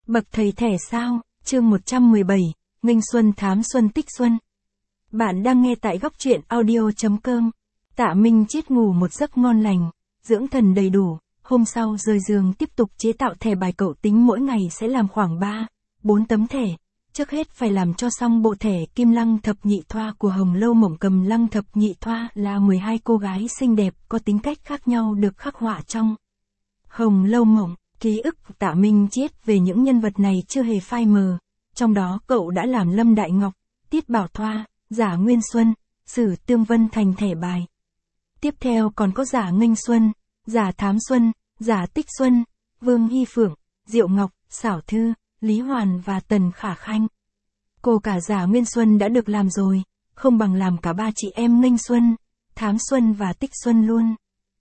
Bậc thầy thẻ sao, chương 117, Nghênh Xuân Thám Xuân Tích Xuân. Bạn đang nghe tại góc truyện audio.com. Tạ Minh Chiết ngủ một giấc ngon lành, dưỡng thần đầy đủ, hôm sau rời giường tiếp tục chế tạo thẻ bài. Cậu tính mỗi ngày sẽ làm khoảng 3-4 tấm thẻ. Trước hết phải làm cho xong bộ thẻ Kim Lăng Thập Nhị Thoa của Hồng Lâu Mộng. Cầm Lăng Thập Nhị Thoa là 12 cô gái xinh đẹp có tính cách khác nhau được khắc họa trong Hồng Lâu Mộng. Ký ức Tạ Minh Chiết về những nhân vật này chưa hề phai mờ, trong đó cậu đã làm Lâm Đại Ngọc, Tiết Bảo Thoa, Giả Nguyên Xuân, Sử Tương Vân thành thẻ bài. Tiếp theo còn có Giả Nghênh Xuân, Giả Thám Xuân, Giả Tích Xuân, Vương Hy Phượng, Diệu Ngọc, Xảo Thư, Lý Hoàn và Tần Khả Khanh. Cô cả Giả Nguyên Xuân đã được làm rồi, không bằng làm cả ba chị em Nghênh Xuân, Thám Xuân và Tích Xuân luôn.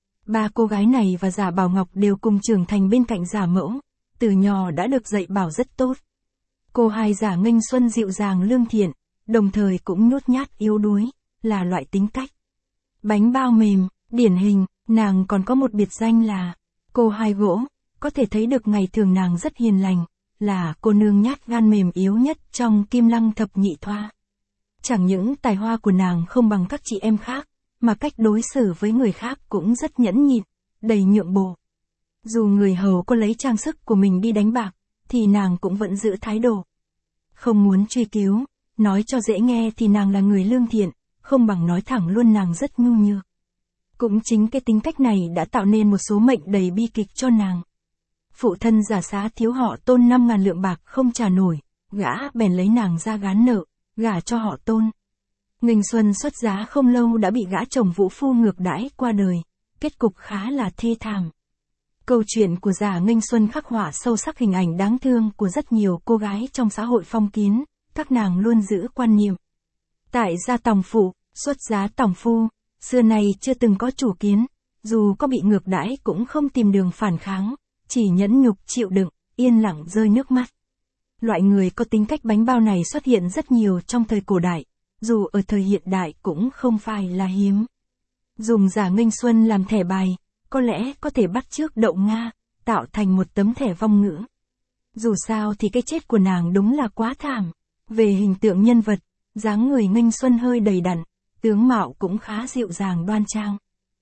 Ba cô gái này và Giả Bảo Ngọc đều cùng trưởng thành bên cạnh Giả Mẫu, từ nhỏ đã được dạy bảo rất tốt. Cô hai Giả Nghênh Xuân dịu dàng lương thiện, đồng thời cũng nhút nhát yếu đuối, là loại tính cách bánh bao mềm, điển hình. Nàng còn có một biệt danh là cô hai gỗ, có thể thấy được ngày thường nàng rất hiền lành, là cô nương nhát gan mềm yếu nhất trong Kim Lăng Thập Nhị Thoa. Chẳng những tài hoa của nàng không bằng các chị em khác, mà cách đối xử với người khác cũng rất nhẫn nhịn, đầy nhượng bộ. Dù người hầu có lấy trang sức của mình đi đánh bạc, thì nàng cũng vẫn giữ thái độ không muốn truy cứu. Nói cho dễ nghe thì nàng là người lương thiện, không bằng nói thẳng luôn nàng rất nhu nhược. Cũng chính cái tính cách này đã tạo nên một số mệnh đầy bi kịch cho nàng. Phụ thân Giả Xá thiếu họ Tôn 5.000 lượng bạc không trả nổi, gã bèn lấy nàng ra gán nợ, gả cho họ Tôn. Nghênh Xuân xuất giá không lâu đã bị gã chồng vũ phu ngược đãi qua đời, kết cục khá là thê thảm. Câu chuyện của Giả Nghênh Xuân khắc họa sâu sắc hình ảnh đáng thương của rất nhiều cô gái trong xã hội phong kiến, các nàng luôn giữ quan niệm tại gia tòng phụ, xuất giá tòng phu, xưa nay chưa từng có chủ kiến, dù có bị ngược đãi cũng không tìm đường phản kháng, chỉ nhẫn nhục chịu đựng, yên lặng rơi nước mắt. Loại người có tính cách bánh bao này xuất hiện rất nhiều trong thời cổ đại, dù ở thời hiện đại cũng không phải là hiếm. Dùng Giả Nghênh Xuân làm thẻ bài, có lẽ có thể bắt chước Đậu Nga, tạo thành một tấm thẻ vong ngữ. Dù sao thì cái chết của nàng đúng là quá thảm. Về hình tượng nhân vật, dáng người Nghênh Xuân hơi đầy đặn, tướng mạo cũng khá dịu dàng đoan trang.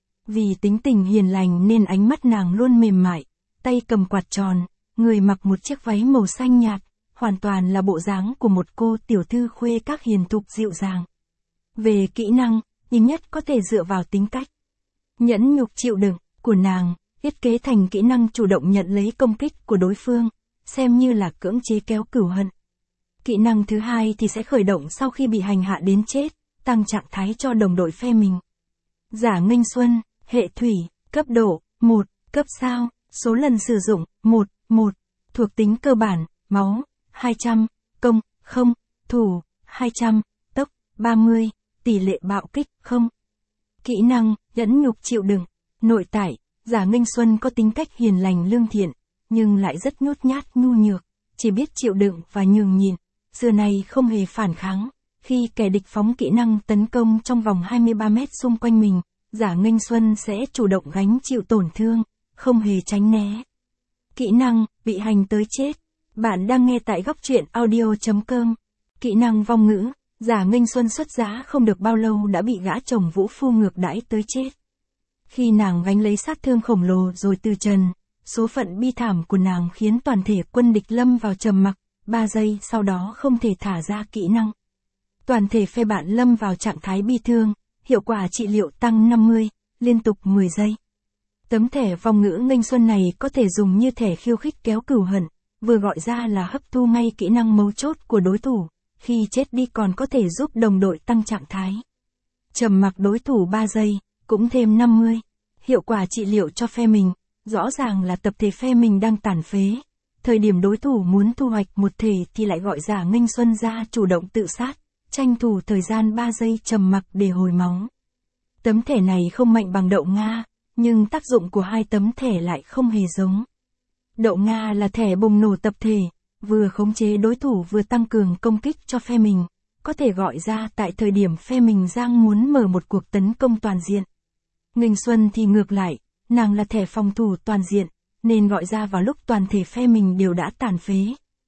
Vì tính tình hiền lành nên ánh mắt nàng luôn mềm mại, tay cầm quạt tròn, người mặc một chiếc váy màu xanh nhạt, hoàn toàn là bộ dáng của một cô tiểu thư khuê các hiền thục dịu dàng. Về kỹ năng, ít nhất có thể dựa vào tính cách nhẫn nhục chịu đựng của nàng, thiết kế thành kỹ năng chủ động nhận lấy công kích của đối phương, xem như là cưỡng chế kéo cửu hận. Kỹ năng thứ hai thì sẽ khởi động sau khi bị hành hạ đến chết, tăng trạng thái cho đồng đội phe mình. Giả Nghênh Xuân, hệ thủy, cấp độ 1, cấp sao, số lần sử dụng 1, thuộc tính cơ bản, máu 200, công 0, thủ 200, tốc 30, tỷ lệ bạo kích 0. Kỹ năng, nhẫn nhục chịu đựng, nội tại, Giả Nghênh Xuân có tính cách hiền lành lương thiện, nhưng lại rất nhút nhát nhu nhược, chỉ biết chịu đựng và nhường nhịn, xưa nay không hề phản kháng. Khi kẻ địch phóng kỹ năng tấn công trong vòng 23 mét xung quanh mình, Giả Nghênh Xuân sẽ chủ động gánh chịu tổn thương, không hề tránh né. Kỹ năng, bị hành tới chết. Bạn đang nghe tại góc truyện audio.com. Kỹ năng vong ngữ, Giả Nghênh Xuân xuất giá không được bao lâu đã bị gã chồng vũ phu ngược đãi tới chết. Khi nàng gánh lấy sát thương khổng lồ rồi từ trần, số phận bi thảm của nàng khiến toàn thể quân địch lâm vào trầm mặc, 3 giây sau đó không thể thả ra kỹ năng. Toàn thể phe bạn lâm vào trạng thái bi thương, hiệu quả trị liệu tăng 50, liên tục 10 giây. Tấm thẻ vong ngữ Nghênh Xuân này có thể dùng như thẻ khiêu khích kéo cửu hận, vừa gọi ra là hấp thu ngay kỹ năng mấu chốt của đối thủ, khi chết đi còn có thể giúp đồng đội tăng trạng thái. Trầm mặc đối thủ 3 giây, cũng thêm 50, hiệu quả trị liệu cho phe mình, rõ ràng là tập thể phe mình đang tàn phế. Thời điểm đối thủ muốn thu hoạch một thể thì lại gọi Giả Nghênh Xuân ra chủ động tự sát, tranh thủ thời gian 3 giây trầm mặc để hồi máu. Tấm thẻ này không mạnh bằng Đậu Nga, nhưng tác dụng của hai tấm thẻ lại không hề giống. Đậu Nga là thẻ bùng nổ tập thể, vừa khống chế đối thủ vừa tăng cường công kích cho phe mình, có thể gọi ra tại thời điểm phe mình đang muốn mở một cuộc tấn công toàn diện. Nghênh Xuân thì ngược lại, nàng là thẻ phòng thủ toàn diện, nên gọi ra vào lúc toàn thể phe mình đều đã tàn phế.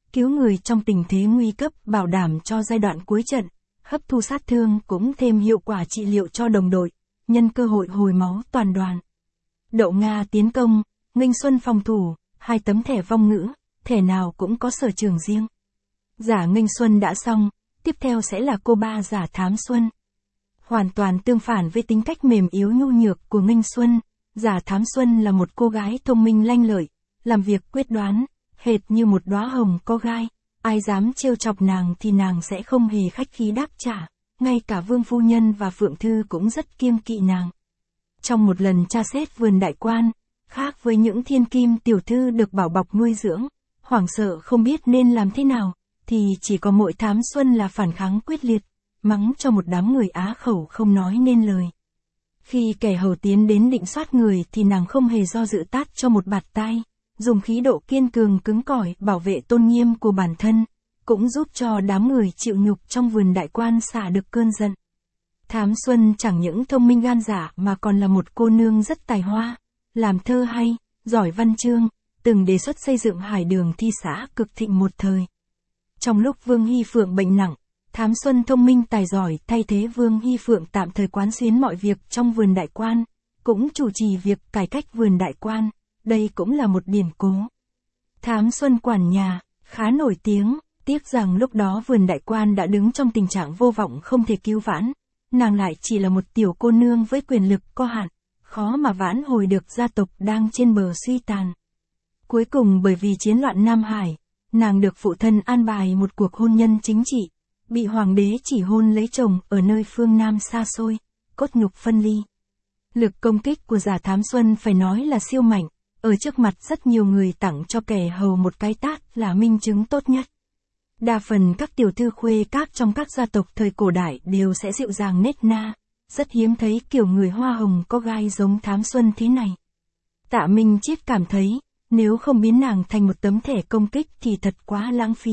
cứu người trong tình thế nguy cấp, bảo đảm cho giai đoạn cuối trận, hấp thu sát thương cũng thêm hiệu quả trị liệu cho đồng đội, nhân cơ hội hồi máu toàn đoàn. Đậu Nga tiến công, Nghinh Xuân phòng thủ, 2 tấm thẻ vong ngữ, thẻ nào cũng có sở trường riêng. Giả Nghinh Xuân đã xong, tiếp theo sẽ là cô ba giả Thám Xuân. Hoàn toàn tương phản với tính cách mềm yếu nhu nhược của Nghinh Xuân, giả Thám Xuân là một cô gái thông minh lanh lợi, làm việc quyết đoán, hệt như một đóa hồng có gai, ai dám trêu chọc nàng thì nàng sẽ không hề khách khí đáp trả, ngay cả Vương Phu Nhân và Phượng Thư cũng rất kiêng kỵ nàng. Trong một lần tra xét vườn đại quan, khác với những thiên kim tiểu thư được bảo bọc nuôi dưỡng, hoảng sợ không biết nên làm thế nào, thì chỉ có mỗi Thám Xuân là phản kháng quyết liệt, mắng cho một đám người á khẩu không nói nên lời. Khi kẻ hầu tiến đến định soát người thì nàng không hề do dự tát cho một bạt tai, dùng khí độ kiên cường cứng cỏi bảo vệ tôn nghiêm của bản thân, cũng giúp cho đám người chịu nhục trong vườn đại quan xả được cơn giận. Thám Xuân chẳng những thông minh gan dạ mà còn là một cô nương rất tài hoa, làm thơ hay, giỏi văn chương, từng đề xuất xây dựng hải đường thi xã cực thịnh một thời. Trong lúc Vương Hy Phượng bệnh nặng, Thám Xuân thông minh tài giỏi thay thế Vương Hy Phượng tạm thời quán xuyến mọi việc trong vườn đại quan, cũng chủ trì việc cải cách vườn đại quan, đây cũng là một điển cố. Thám Xuân quản nhà, khá nổi tiếng, tiếc rằng lúc đó vườn đại quan đã đứng trong tình trạng vô vọng không thể cứu vãn, nàng lại chỉ là một tiểu cô nương với quyền lực có hạn, khó mà vãn hồi được gia tộc đang trên bờ suy tàn. Cuối cùng bởi vì chiến loạn Nam Hải, nàng được phụ thân an bài một cuộc hôn nhân chính trị, bị hoàng đế chỉ hôn lấy chồng ở nơi phương Nam xa xôi, cốt nhục phân ly. Lực công kích của giả Thám Xuân phải nói là siêu mạnh, ở trước mặt rất nhiều người tặng cho kẻ hầu một cái tát là minh chứng tốt nhất. Đa phần các tiểu thư khuê các trong các gia tộc thời cổ đại đều sẽ dịu dàng nết na, rất hiếm thấy kiểu người hoa hồng có gai giống Thám Xuân thế này. Tạ Minh Chiết cảm thấy, nếu không biến nàng thành một tấm thẻ công kích thì thật quá lãng phí.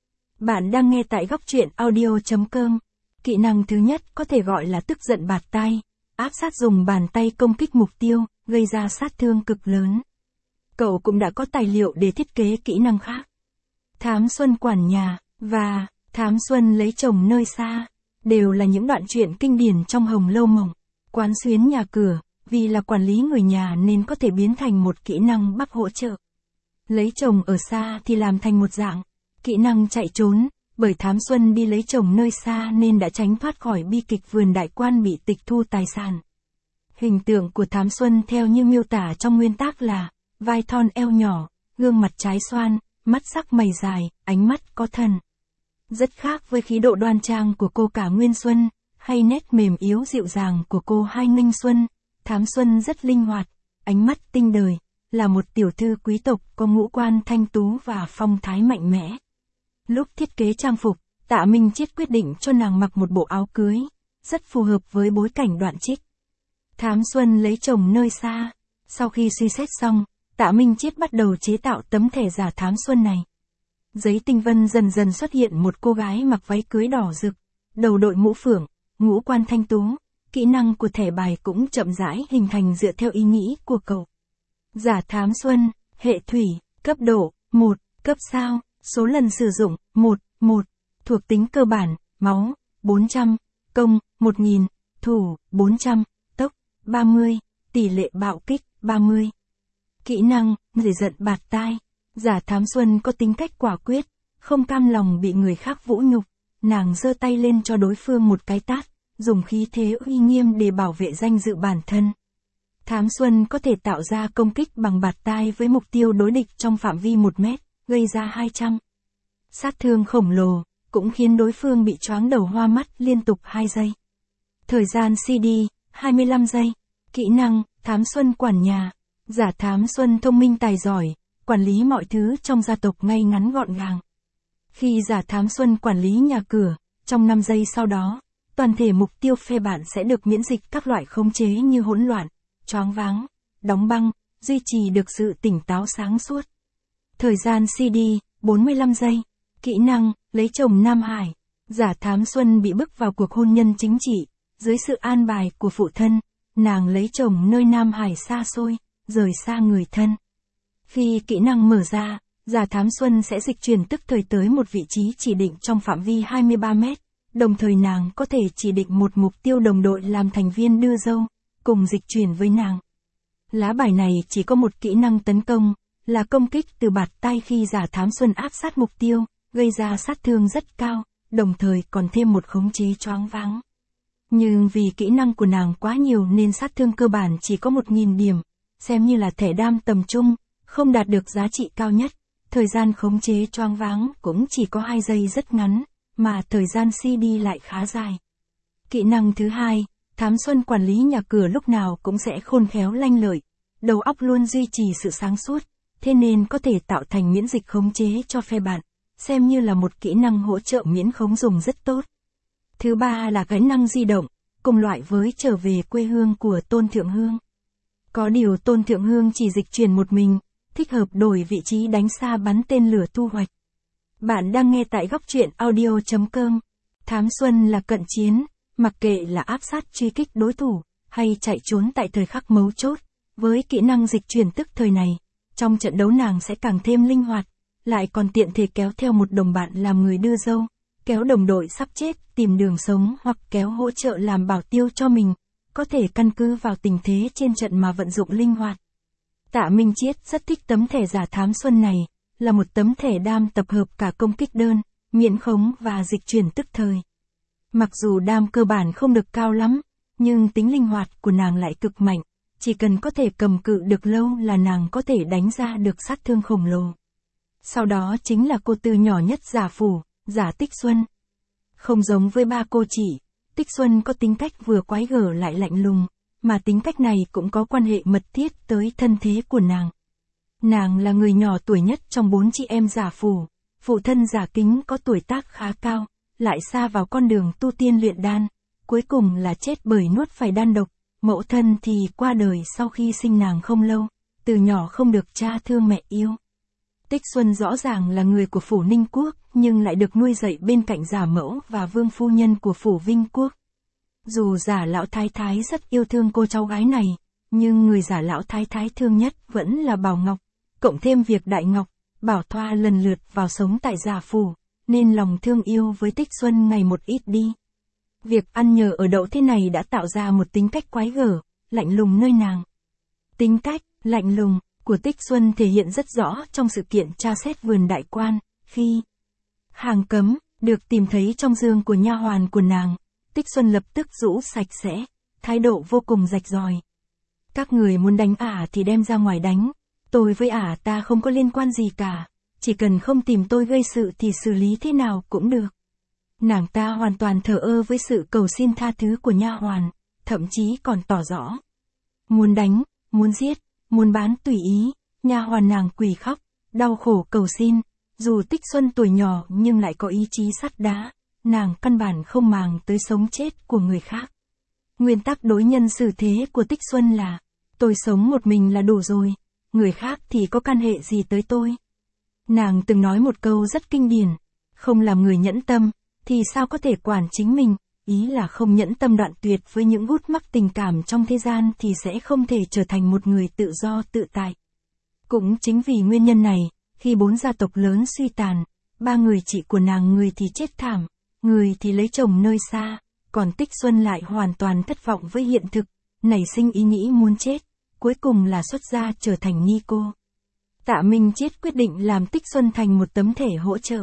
Bạn đang nghe tại góc truyện audio.com. Kỹ năng thứ nhất có thể gọi là tức giận bạt tai, áp sát dùng bàn tay công kích mục tiêu, gây ra sát thương cực lớn. Cậu cũng đã có tài liệu để thiết kế kỹ năng khác. Thám Xuân quản nhà, và Thám Xuân lấy chồng nơi xa, đều là những đoạn truyện kinh điển trong Hồng Lâu Mộng. Quán xuyến nhà cửa, vì là quản lý người nhà nên có thể biến thành một kỹ năng bắc hỗ trợ. Lấy chồng ở xa thì làm thành một dạng kỹ năng chạy trốn, bởi Thám Xuân đi lấy chồng nơi xa nên đã tránh thoát khỏi bi kịch vườn đại quan bị tịch thu tài sản. Hình tượng của Thám Xuân theo như miêu tả trong nguyên tác là vai thon eo nhỏ, gương mặt trái xoan, mắt sắc mày dài, ánh mắt có thần. Rất khác với khí độ đoan trang của cô cả Nguyên Xuân, hay nét mềm yếu dịu dàng của cô Hai Nghinh Xuân. Thám Xuân rất linh hoạt, ánh mắt tinh đời, là một tiểu thư quý tộc có ngũ quan thanh tú và phong thái mạnh mẽ. Lúc thiết kế trang phục, Tạ Minh Chiết quyết định cho nàng mặc một bộ áo cưới, rất phù hợp với bối cảnh đoạn trích. Thám Xuân lấy chồng nơi xa. Sau khi suy xét xong, Tạ Minh Chiết bắt đầu chế tạo tấm thẻ giả Thám Xuân này. Giấy tinh vân dần dần xuất hiện một cô gái mặc váy cưới đỏ rực, đầu đội mũ phượng, ngũ quan thanh tú. Kỹ năng của thẻ bài cũng chậm rãi hình thành dựa theo ý nghĩ của cậu. Giả Thám Xuân, hệ thủy, cấp độ 1, cấp sao, số lần sử dụng 1, thuộc tính cơ bản, máu 400, công 1000, thủ 400, tốc 30, tỷ lệ bạo kích 30. Kỹ năng, nổi giận bạt tai. Giả Thám Xuân có tính cách quả quyết, không cam lòng bị người khác vũ nhục, nàng giơ tay lên cho đối phương một cái tát, dùng khí thế uy nghiêm để bảo vệ danh dự bản thân. Thám Xuân có thể tạo ra công kích bằng bạt tai với mục tiêu đối địch trong phạm vi 1 mét, gây ra 200 sát thương khổng lồ, cũng khiến đối phương bị choáng đầu hoa mắt liên tục 2 giây. Thời gian CD, 25 giây. Kỹ năng, Thám Xuân quản nhà. Giả Thám Xuân thông minh tài giỏi, quản lý mọi thứ trong gia tộc ngay ngắn gọn gàng. Khi giả Thám Xuân quản lý nhà cửa, trong 5 giây sau đó, toàn thể mục tiêu phe bạn sẽ được miễn dịch các loại khống chế như hỗn loạn, choáng váng, đóng băng, duy trì được sự tỉnh táo sáng suốt. Thời gian CD, 45 giây. Kỹ năng, lấy chồng Nam Hải. Giả Thám Xuân bị bức vào cuộc hôn nhân chính trị, dưới sự an bài của phụ thân, nàng lấy chồng nơi Nam Hải xa xôi, rời xa người thân. Khi kỹ năng mở ra, Giả thám xuân sẽ dịch chuyển tức thời tới một vị trí chỉ định trong phạm vi 23 mét, đồng thời nàng có thể chỉ định một mục tiêu đồng đội làm thành viên đưa dâu, cùng dịch chuyển với nàng. Lá bài này chỉ có một kỹ năng tấn công, là công kích từ bạt tai khi giả thám xuân áp sát mục tiêu, gây ra sát thương rất cao, đồng thời còn thêm một khống chế choáng váng. Nhưng vì kỹ năng của nàng quá nhiều nên sát thương cơ bản chỉ có 1.000 điểm, xem như là thẻ đam tầm trung, không đạt được giá trị cao nhất. Thời gian khống chế choáng váng cũng chỉ có 2 giây rất ngắn, mà thời gian CD lại khá dài. Kỹ năng thứ hai, thám xuân quản lý nhà cửa lúc nào cũng sẽ khôn khéo lanh lợi, đầu óc luôn duy trì sự sáng suốt, thế nên có thể tạo thành miễn dịch khống chế cho phe bạn, xem như là một kỹ năng hỗ trợ miễn khống dùng rất tốt. Thứ ba là kỹ năng di động, cùng loại với trở về quê hương của Tôn Thượng Hương. Có điều Tôn Thượng Hương chỉ dịch chuyển một mình, thích hợp đổi vị trí đánh xa bắn tên lửa thu hoạch. Bạn đang nghe tại góc truyện audio.com. Thám xuân là cận chiến, mặc kệ là áp sát truy kích đối thủ, hay chạy trốn tại thời khắc mấu chốt, với kỹ năng dịch chuyển tức thời này, trong trận đấu nàng sẽ càng thêm linh hoạt, lại còn tiện thể kéo theo một đồng bạn làm người đưa dâu, kéo đồng đội sắp chết tìm đường sống hoặc kéo hỗ trợ làm bảo tiêu cho mình, có thể căn cứ vào tình thế trên trận mà vận dụng linh hoạt. Tạ Minh Chiết rất thích tấm thẻ giả thám xuân này, là một tấm thẻ đam tập hợp cả công kích đơn, miễn khống và dịch chuyển tức thời. Mặc dù đam cơ bản không được cao lắm, nhưng tính linh hoạt của nàng lại cực mạnh, chỉ cần có thể cầm cự được lâu là nàng có thể đánh ra được sát thương khổng lồ. Sau đó chính là cô tư nhỏ nhất giả phủ, giả Tích Xuân. Không giống với ba cô chị, Tích Xuân có tính cách vừa quái gở lại lạnh lùng, mà tính cách này cũng có quan hệ mật thiết tới thân thế của nàng. Nàng là người nhỏ tuổi nhất trong 4 chị em giả phủ, phụ thân giả Kính có tuổi tác khá cao, lại sa vào con đường tu tiên luyện đan, cuối cùng là chết bởi nuốt phải đan độc, mẫu thân thì qua đời sau khi sinh nàng không lâu, từ nhỏ không được cha thương mẹ yêu. Tích Xuân rõ ràng là người của phủ Ninh Quốc, nhưng lại được nuôi dạy bên cạnh giả mẫu và vương phu nhân của phủ Vinh Quốc. Dù giả lão thái thái rất yêu thương cô cháu gái này, nhưng người giả lão thái thái thương nhất vẫn là Bảo Ngọc, cộng thêm việc Đại Ngọc, Bảo Thoa lần lượt vào sống tại giả phủ, nên lòng thương yêu với Tích Xuân ngày một ít đi. Việc ăn nhờ ở đậu thế này đã tạo ra một tính cách quái gở, lạnh lùng nơi nàng. Tính cách, lạnh lùng, của Tích Xuân thể hiện rất rõ trong sự kiện tra xét vườn đại quan, khi hàng cấm, được tìm thấy trong giường của nha hoàn của nàng, Tích Xuân lập tức rũ sạch sẽ, thái độ vô cùng rạch ròi. Các người muốn đánh ả thì đem ra ngoài đánh, tôi với ả ta không có liên quan gì cả, chỉ cần không tìm tôi gây sự thì xử lý thế nào cũng được. Nàng ta hoàn toàn thờ ơ với sự cầu xin tha thứ của nha hoàn, thậm chí còn tỏ rõ. Muốn đánh, muốn giết, muốn bán tùy ý, nha hoàn nàng quỳ khóc, đau khổ cầu xin. Dù Tích Xuân tuổi nhỏ nhưng lại có ý chí sắt đá, nàng căn bản không màng tới sống chết của người khác. Nguyên tắc đối nhân xử thế của Tích Xuân là, tôi sống một mình là đủ rồi, người khác thì có can hệ gì tới tôi. Nàng từng nói một câu rất kinh điển, không làm người nhẫn tâm, thì sao có thể quản chính mình, ý là không nhẫn tâm đoạn tuyệt với những gút mắc tình cảm trong thế gian thì sẽ không thể trở thành một người tự do tự tại. Cũng chính vì nguyên nhân này, khi 4 gia tộc lớn suy tàn, 3 người chị của nàng người thì chết thảm, người thì lấy chồng nơi xa, còn Tích Xuân lại hoàn toàn thất vọng với hiện thực, nảy sinh ý nghĩ muốn chết, cuối cùng là xuất gia trở thành ni cô. Tạ Minh Chiết quyết định làm Tích Xuân thành một tấm thể hỗ trợ.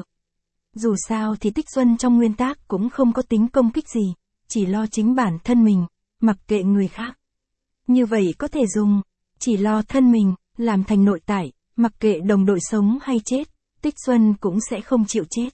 Dù sao thì Tích Xuân trong nguyên tắc cũng không có tính công kích gì, chỉ lo chính bản thân mình, mặc kệ người khác. Như vậy có thể dùng, chỉ lo thân mình, làm thành nội tại, mặc kệ đồng đội sống hay chết, Tích Xuân cũng sẽ không chịu chết.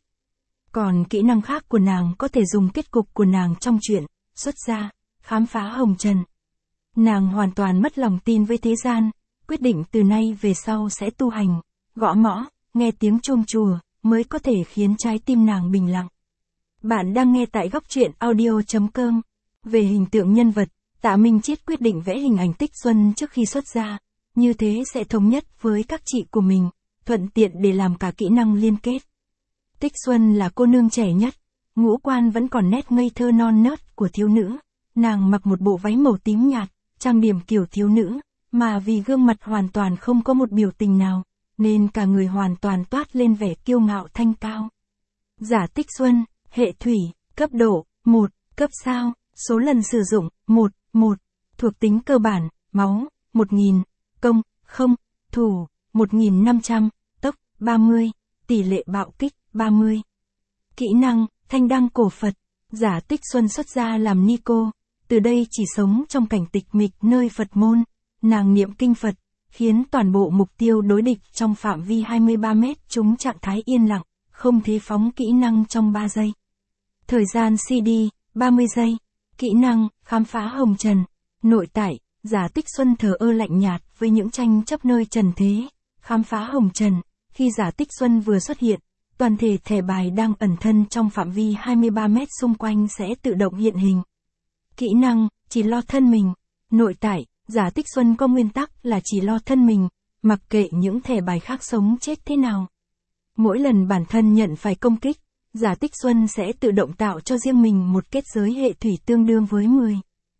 Còn kỹ năng khác của nàng có thể dùng kết cục của nàng trong chuyện, xuất gia, khám phá hồng trần. Nàng hoàn toàn mất lòng tin với thế gian, quyết định từ nay về sau sẽ tu hành, gõ mõ, nghe tiếng chuông chùa, mới có thể khiến trái tim nàng bình lặng. Bạn đang nghe tại góc truyện audio.com. Về hình tượng nhân vật, Tạ Minh Chiết quyết định vẽ hình ảnh Tích Xuân trước khi xuất gia, như thế sẽ thống nhất với các chị của mình, thuận tiện để làm cả kỹ năng liên kết. Tích Xuân là cô nương trẻ nhất, ngũ quan vẫn còn nét ngây thơ non nớt của thiếu nữ, nàng mặc một bộ váy màu tím nhạt, trang điểm kiểu thiếu nữ, mà vì gương mặt hoàn toàn không có một biểu tình nào, nên cả người hoàn toàn toát lên vẻ kiêu ngạo thanh cao. Giả Tích Xuân, hệ thủy, cấp độ, 1, cấp sao, số lần sử dụng, 1, thuộc tính cơ bản, máu, 1000, công, 0, thủ, 1500, tốc, 30, tỷ lệ bạo kích, 30. Kỹ năng, thanh đăng cổ Phật, Giả Tích Xuân xuất gia làm ni cô, từ đây chỉ sống trong cảnh tịch mịch nơi Phật môn, nàng niệm kinh Phật, khiến toàn bộ mục tiêu đối địch trong phạm vi 23 mét trúng trạng thái yên lặng, không thể phóng kỹ năng trong 3 giây. Thời gian CD, 30 giây. Kỹ năng, khám phá hồng trần. Nội tại, Giả Tích Xuân thờ ơ lạnh nhạt với những tranh chấp nơi trần thế. Khám phá hồng trần, khi Giả Tích Xuân vừa xuất hiện, toàn thể thẻ bài đang ẩn thân trong phạm vi 23 mét xung quanh sẽ tự động hiện hình. Kỹ năng, chỉ lo thân mình. Nội tại, Giả Tích Xuân có nguyên tắc là chỉ lo thân mình, mặc kệ những thẻ bài khác sống chết thế nào. Mỗi lần bản thân nhận phải công kích, Giả Tích Xuân sẽ tự động tạo cho riêng mình một kết giới hệ thủy tương đương với 10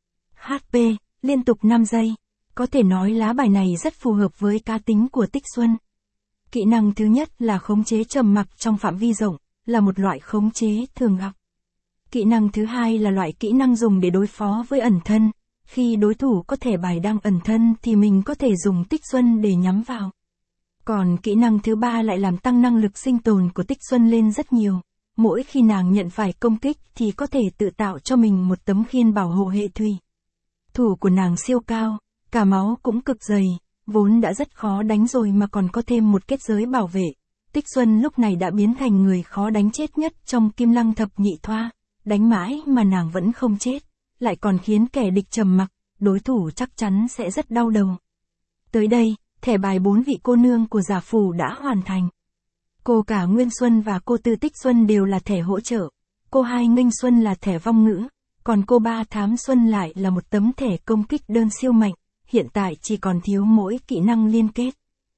HP, liên tục 5 giây. Có thể nói lá bài này rất phù hợp với cá tính của Tích Xuân. Kỹ năng thứ nhất là khống chế trầm mặc trong phạm vi rộng, là một loại khống chế thường gặp. Kỹ năng thứ hai là loại kỹ năng dùng để đối phó với ẩn thân. Khi đối thủ có thẻ bài đang ẩn thân thì mình có thể dùng Tích Xuân để nhắm vào. Còn kỹ năng thứ ba lại làm tăng năng lực sinh tồn của Tích Xuân lên rất nhiều. Mỗi khi nàng nhận phải công kích thì có thể tự tạo cho mình một tấm khiên bảo hộ hệ thủy. Thủ của nàng siêu cao, cả máu cũng cực dày, vốn đã rất khó đánh rồi mà còn có thêm một kết giới bảo vệ. Tích Xuân lúc này đã biến thành người khó đánh chết nhất trong Kim Lăng thập nhị thoa, đánh mãi mà nàng vẫn không chết, lại còn khiến kẻ địch trầm mặc, đối thủ chắc chắn sẽ rất đau đầu. Tới đây, thẻ bài 4 vị cô nương của Giả Phủ đã hoàn thành. Cô cả Nguyên Xuân và cô Tư Tích Xuân đều là thẻ hỗ trợ, cô 2 Nghênh Xuân là thẻ vong ngữ, còn cô 3 Thám Xuân lại là một tấm thẻ công kích đơn siêu mạnh, hiện tại chỉ còn thiếu mỗi kỹ năng liên kết.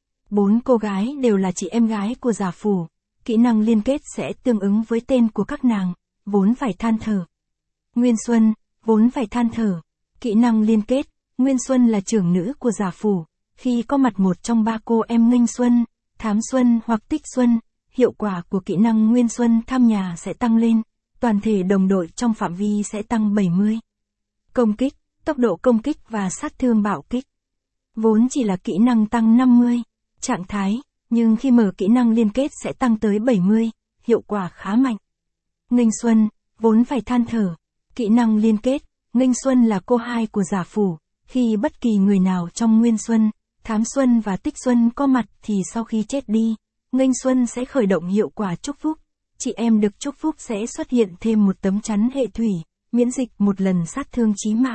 4 cô gái đều là chị em gái của Giả Phủ, kỹ năng liên kết sẽ tương ứng với tên của các nàng, vốn phải than thở. Nguyên Xuân, vốn phải than thở, kỹ năng liên kết, Nguyên Xuân là trưởng nữ của Giả Phủ, khi có mặt một trong 3 cô em Nghênh Xuân, Thám Xuân hoặc Tích Xuân, hiệu quả của kỹ năng Nguyên Xuân thăm nhà sẽ tăng lên, toàn thể đồng đội trong phạm vi sẽ tăng 70. Công kích, tốc độ công kích và sát thương bạo kích. Vốn chỉ là kỹ năng tăng 50, trạng thái, nhưng khi mở kỹ năng liên kết sẽ tăng tới 70, hiệu quả khá mạnh. Nghênh Xuân, vốn phải than thở, kỹ năng liên kết, Nghênh Xuân là cô 2 của Giả Phủ, khi bất kỳ người nào trong Nguyên Xuân, Thám Xuân và Tích Xuân có mặt thì sau khi chết đi, Nghênh Xuân sẽ khởi động hiệu quả chúc phúc, chị em được chúc phúc sẽ xuất hiện thêm một tấm chắn hệ thủy, miễn dịch một lần sát thương chí mạng.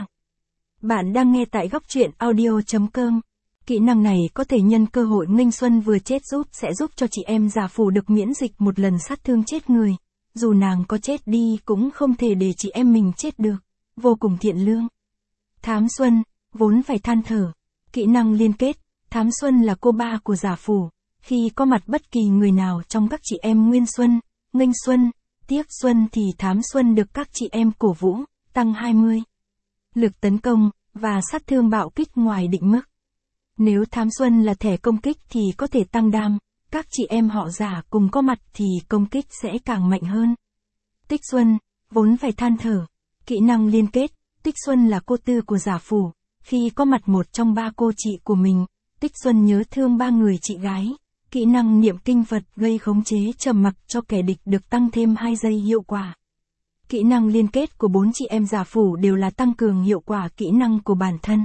Bạn đang nghe tại góc truyện audio.com. Kỹ năng này có thể nhân cơ hội Nghênh Xuân vừa chết sẽ giúp cho chị em Giả Phủ được miễn dịch một lần sát thương chết người. Dù nàng có chết đi cũng không thể để chị em mình chết được. Vô cùng thiện lương. Thám Xuân, vốn phải than thở. Kỹ năng liên kết, Thám Xuân là cô 3 của Giả Phủ. Khi có mặt bất kỳ người nào trong các chị em Nguyên Xuân, Nghênh Xuân, Tiếc Xuân thì Thám Xuân được các chị em cổ vũ, tăng 20. Lực tấn công, và sát thương bạo kích ngoài định mức. Nếu Thám Xuân là thẻ công kích thì có thể tăng đam, các chị em họ Giả cùng có mặt thì công kích sẽ càng mạnh hơn. Tích Xuân, vốn phải than thở. Kỹ năng liên kết, Tích Xuân là cô tư của Giả Phủ, khi có mặt một trong 3 cô chị của mình, Tích Xuân nhớ thương 3 người chị gái. Kỹ năng niệm kinh Phật gây khống chế trầm mặc cho kẻ địch được tăng thêm 2 giây hiệu quả. Kỹ năng liên kết của 4 chị em Giả Phủ đều là tăng cường hiệu quả kỹ năng của bản thân.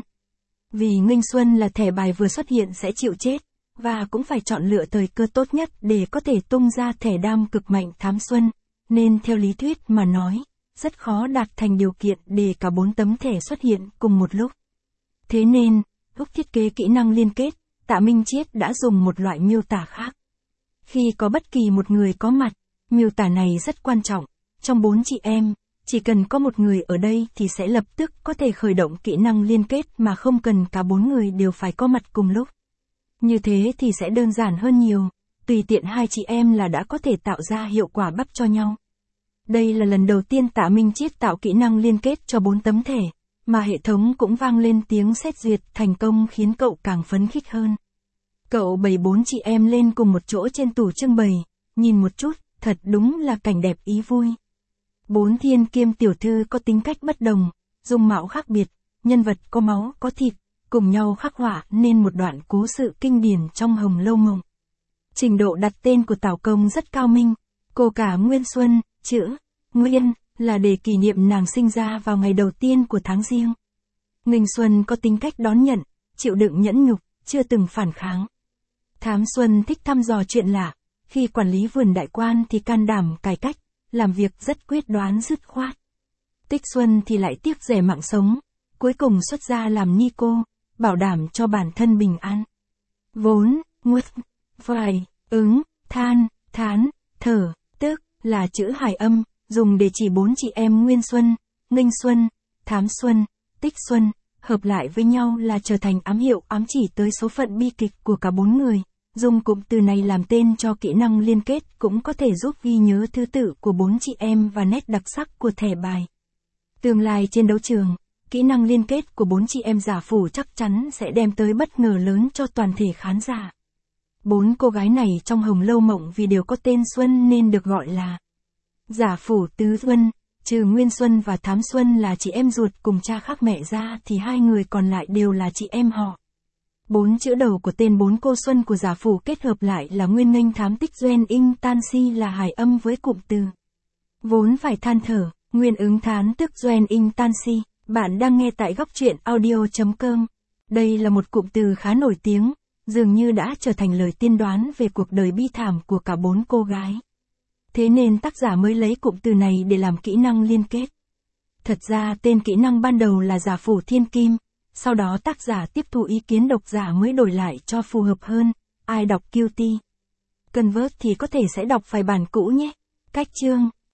Vì Nghênh Xuân là thẻ bài vừa xuất hiện sẽ chịu chết, và cũng phải chọn lựa thời cơ tốt nhất để có thể tung ra thẻ đam cực mạnh Thám Xuân, nên theo lý thuyết mà nói, rất khó đạt thành điều kiện để cả 4 tấm thẻ xuất hiện cùng một lúc. Thế nên, lúc thiết kế kỹ năng liên kết, Tạ Minh Chiết đã dùng một loại miêu tả khác. Khi có bất kỳ một người có mặt, miêu tả này rất quan trọng. Trong 4 chị em, chỉ cần có một người ở đây thì sẽ lập tức có thể khởi động kỹ năng liên kết mà không cần cả 4 người đều phải có mặt cùng lúc. Như thế thì sẽ đơn giản hơn nhiều, tùy tiện 2 chị em là đã có thể tạo ra hiệu quả bắp cho nhau. Đây là lần đầu tiên Tạ Minh Chiết tạo kỹ năng liên kết cho 4 tấm thẻ, mà hệ thống cũng vang lên tiếng xét duyệt thành công khiến cậu càng phấn khích hơn. Cậu bày 4 chị em lên cùng một chỗ trên tủ trưng bày, nhìn một chút, thật đúng là cảnh đẹp ý vui. 4 thiên kiêm tiểu thư có tính cách bất đồng, dung mạo khác biệt, nhân vật có máu có thịt, cùng nhau khắc họa nên một đoạn cố sự kinh điển trong Hồng Lâu Mộng. Trình độ đặt tên của Tào Công rất cao minh, cô cả Nguyên Xuân, chữ Nguyên, là để kỷ niệm nàng sinh ra vào ngày đầu tiên của tháng Giêng. Nghinh Xuân có tính cách đón nhận, chịu đựng nhẫn nhục, chưa từng phản kháng. Thám Xuân thích thăm dò chuyện lạ, khi quản lý vườn đại quan thì can đảm cải cách, làm việc rất quyết đoán dứt khoát. Tích Xuân thì lại tiếc rẻ mạng sống, cuối cùng xuất gia làm ni cô, bảo đảm cho bản thân bình an. Vốn, nguyệt, phải, ứng, than, thán, thở, tức là chữ hài âm, dùng để chỉ 4 chị em Nguyên Xuân, Nghinh Xuân, Thám Xuân, Tích Xuân, hợp lại với nhau là trở thành ám hiệu ám chỉ tới số phận bi kịch của cả 4 người. Dùng cụm từ này làm tên cho kỹ năng liên kết cũng có thể giúp ghi nhớ thứ tự của 4 chị em và nét đặc sắc của thẻ bài. Tương lai trên đấu trường, kỹ năng liên kết của 4 chị em giả phủ chắc chắn sẽ đem tới bất ngờ lớn cho toàn thể khán giả. 4 cô gái này trong Hồng Lâu Mộng vì đều có tên Xuân nên được gọi là giả phủ tứ Xuân, trừ Nguyên Xuân và Thám Xuân là chị em ruột cùng cha khác mẹ ra thì 2 người còn lại đều là chị em họ. 4 chữ đầu của tên 4 cô Xuân của giả phủ kết hợp lại là Nguyên Nghênh Thám Tích Doen In Tan Si là hài âm với cụm từ vốn phải than thở, Nguyên ứng thán tức Doen In Tan Si. Bạn đang nghe tại góc truyện audio.com. Đây là một cụm từ khá nổi tiếng, dường như đã trở thành lời tiên đoán về cuộc đời bi thảm của cả 4 cô gái. Thế nên tác giả mới lấy cụm từ này để làm kỹ năng liên kết. Thật ra tên kỹ năng ban đầu là giả phủ thiên kim, sau đó tác giả tiếp thu ý kiến độc giả mới đổi lại cho phù hợp hơn. Ai đọc Qt Convert thì có thể sẽ đọc phải bản cũ nhé. Cách chương